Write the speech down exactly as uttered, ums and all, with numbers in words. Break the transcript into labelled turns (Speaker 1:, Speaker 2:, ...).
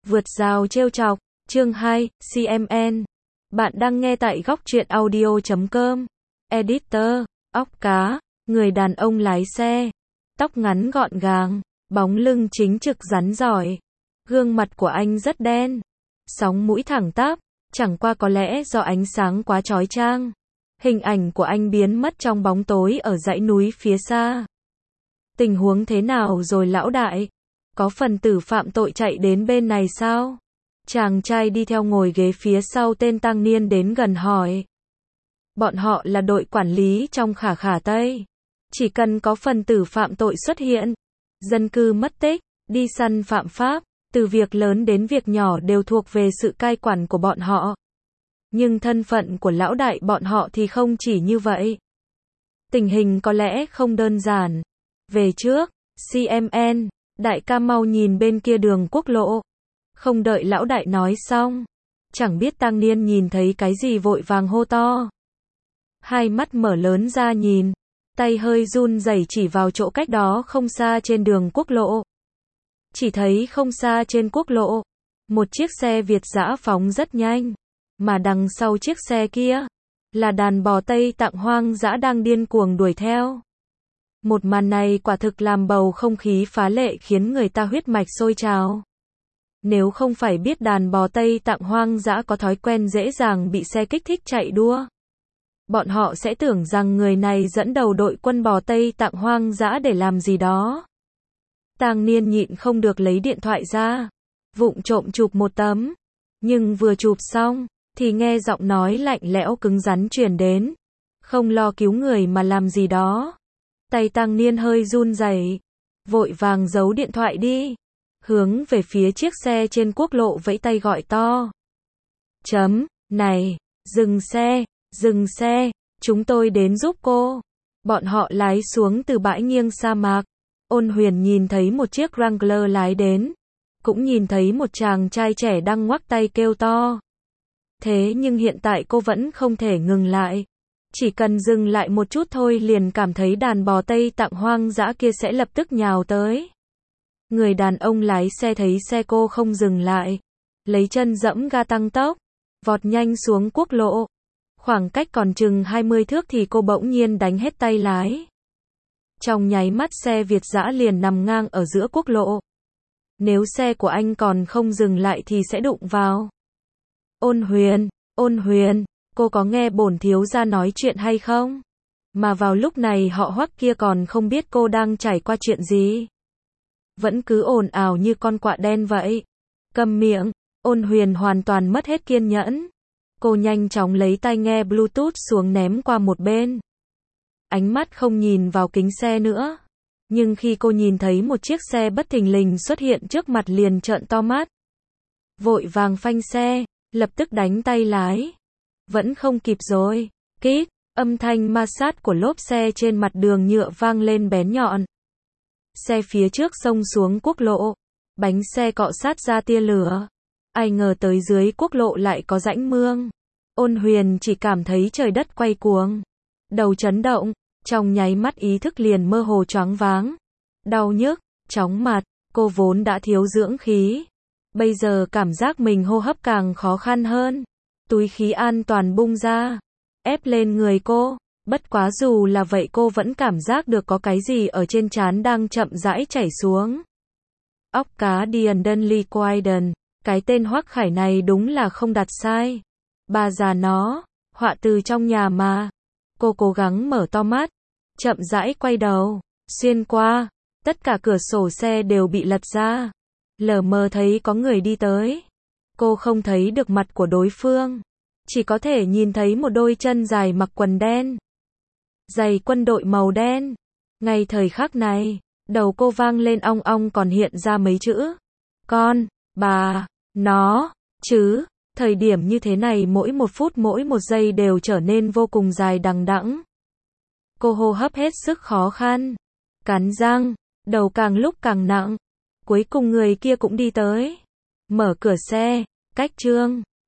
Speaker 1: Vượt rào trêu chọc, chương hai, xê em en. Bạn đang nghe tại góc truyện audio chấm com. Editor, óc cá, người đàn ông lái xe. Tóc ngắn gọn gàng, bóng lưng chính trực rắn giỏi. Gương mặt của anh rất đen. Sóng mũi thẳng tắp, chẳng qua có lẽ do ánh sáng quá chói chang. Hình ảnh của anh biến mất trong bóng tối ở dãy núi phía xa. Tình huống thế nào rồi lão đại? Có phần tử phạm tội chạy đến bên này sao? Chàng trai đi theo ngồi ghế phía sau tên tăng niên đến gần hỏi. Bọn họ là đội quản lý trong Khả Khả Tây. Chỉ cần có phần tử phạm tội xuất hiện, dân cư mất tích, đi săn phạm pháp, từ việc lớn đến việc nhỏ đều thuộc về sự cai quản của bọn họ. Nhưng thân phận của lão đại bọn họ thì không chỉ như vậy. Tình hình có lẽ không đơn giản. Về trước, xê em en, đại ca mau nhìn bên kia đường quốc lộ. Không đợi lão đại nói xong, chẳng biết tăng niên nhìn thấy cái gì vội vàng hô to. Hai mắt mở lớn ra nhìn, tay hơi run rẩy chỉ vào chỗ cách đó không xa trên đường quốc lộ. Chỉ thấy không xa trên quốc lộ, một chiếc xe Việt dã phóng rất nhanh, mà đằng sau chiếc xe kia là đàn bò Tây Tạng hoang dã đang điên cuồng đuổi theo. Một màn này quả thực làm bầu không khí phá lệ khiến người ta huyết mạch sôi trào. Nếu không phải biết đàn bò Tây Tạng hoang dã có thói quen dễ dàng bị xe kích thích chạy đua, bọn họ sẽ tưởng rằng người này dẫn đầu đội quân bò Tây Tạng hoang dã để làm gì đó. Tang niên nhịn không được lấy điện thoại ra, vụng trộm chụp một tấm. Nhưng vừa chụp xong, thì nghe giọng nói lạnh lẽo cứng rắn truyền đến. Không lo cứu người mà làm gì đó. Tay Tang niên hơi run rẩy, vội vàng giấu điện thoại đi, hướng về phía chiếc xe trên quốc lộ vẫy tay gọi to. Chấm, này, dừng xe, dừng xe, chúng tôi đến giúp cô. Bọn họ lái xuống từ bãi nghiêng sa mạc. Ôn Huyền nhìn thấy một chiếc Wrangler lái đến, cũng nhìn thấy một chàng trai trẻ đang ngoắc tay kêu to. Thế nhưng hiện tại cô vẫn không thể ngừng lại. Chỉ cần dừng lại một chút thôi liền cảm thấy đàn bò Tây Tạng hoang dã kia sẽ lập tức nhào tới. Người đàn ông lái xe thấy xe cô không dừng lại, lấy chân giẫm ga tăng tốc, vọt nhanh xuống quốc lộ. Khoảng cách còn chừng hai mươi thước thì cô bỗng nhiên đánh hết tay lái. Trong nháy mắt xe Việt dã liền nằm ngang ở giữa quốc lộ. Nếu xe của anh còn không dừng lại thì sẽ đụng vào. Ôn Huyền, Ôn Huyền, cô có nghe bổn thiếu gia nói chuyện hay không? Mà vào lúc này họ Hoắc kia còn không biết cô đang trải qua chuyện gì. Vẫn cứ ồn ào như con quạ đen vậy. Câm miệng. Ôn Huyền hoàn toàn mất hết kiên nhẫn. Cô nhanh chóng lấy tai nghe Bluetooth xuống ném qua một bên. Ánh mắt không nhìn vào kính xe nữa. Nhưng khi cô nhìn thấy một chiếc xe bất thình lình xuất hiện trước mặt liền trợn to mắt. Vội vàng phanh xe, lập tức đánh tay lái. Vẫn không kịp rồi. Kít, âm thanh ma sát của lốp xe trên mặt đường nhựa vang lên bén nhọn. Xe phía trước xông xuống quốc lộ. Bánh xe cọ sát ra tia lửa. Ai ngờ tới dưới quốc lộ lại có rãnh mương. Ôn Huyền chỉ cảm thấy trời đất quay cuồng. Đầu chấn động, trong nháy mắt ý thức liền mơ hồ choáng váng. Đau nhức, chóng mặt, cô vốn đã thiếu dưỡng khí. Bây giờ cảm giác mình hô hấp càng khó khăn hơn. Túi khí an toàn bung ra, ép lên người cô. Bất quá dù là vậy cô vẫn cảm giác được có cái gì ở trên trán đang chậm rãi chảy xuống. Óc cá Diandon Lee Quaiden, cái tên Hoắc Khải này đúng là không đặt sai. Bà già nó, họa từ trong nhà mà. Cô cố gắng mở to mắt, chậm rãi quay đầu, xuyên qua, tất cả cửa sổ xe đều bị lật ra. Lờ mờ thấy có người đi tới. Cô không thấy được mặt của đối phương, chỉ có thể nhìn thấy một đôi chân dài mặc quần đen, giày quân đội màu đen. Ngay thời khắc này, đầu cô vang lên ong ong còn hiện ra mấy chữ. Con, bà, nó, chứ. Thời điểm như thế này mỗi một phút mỗi một giây đều trở nên vô cùng dài đằng đẵng. Cô hô hấp hết sức khó khăn, cắn răng, đầu càng lúc càng nặng. Cuối cùng người kia cũng đi tới. Mở cửa xe, cách Trương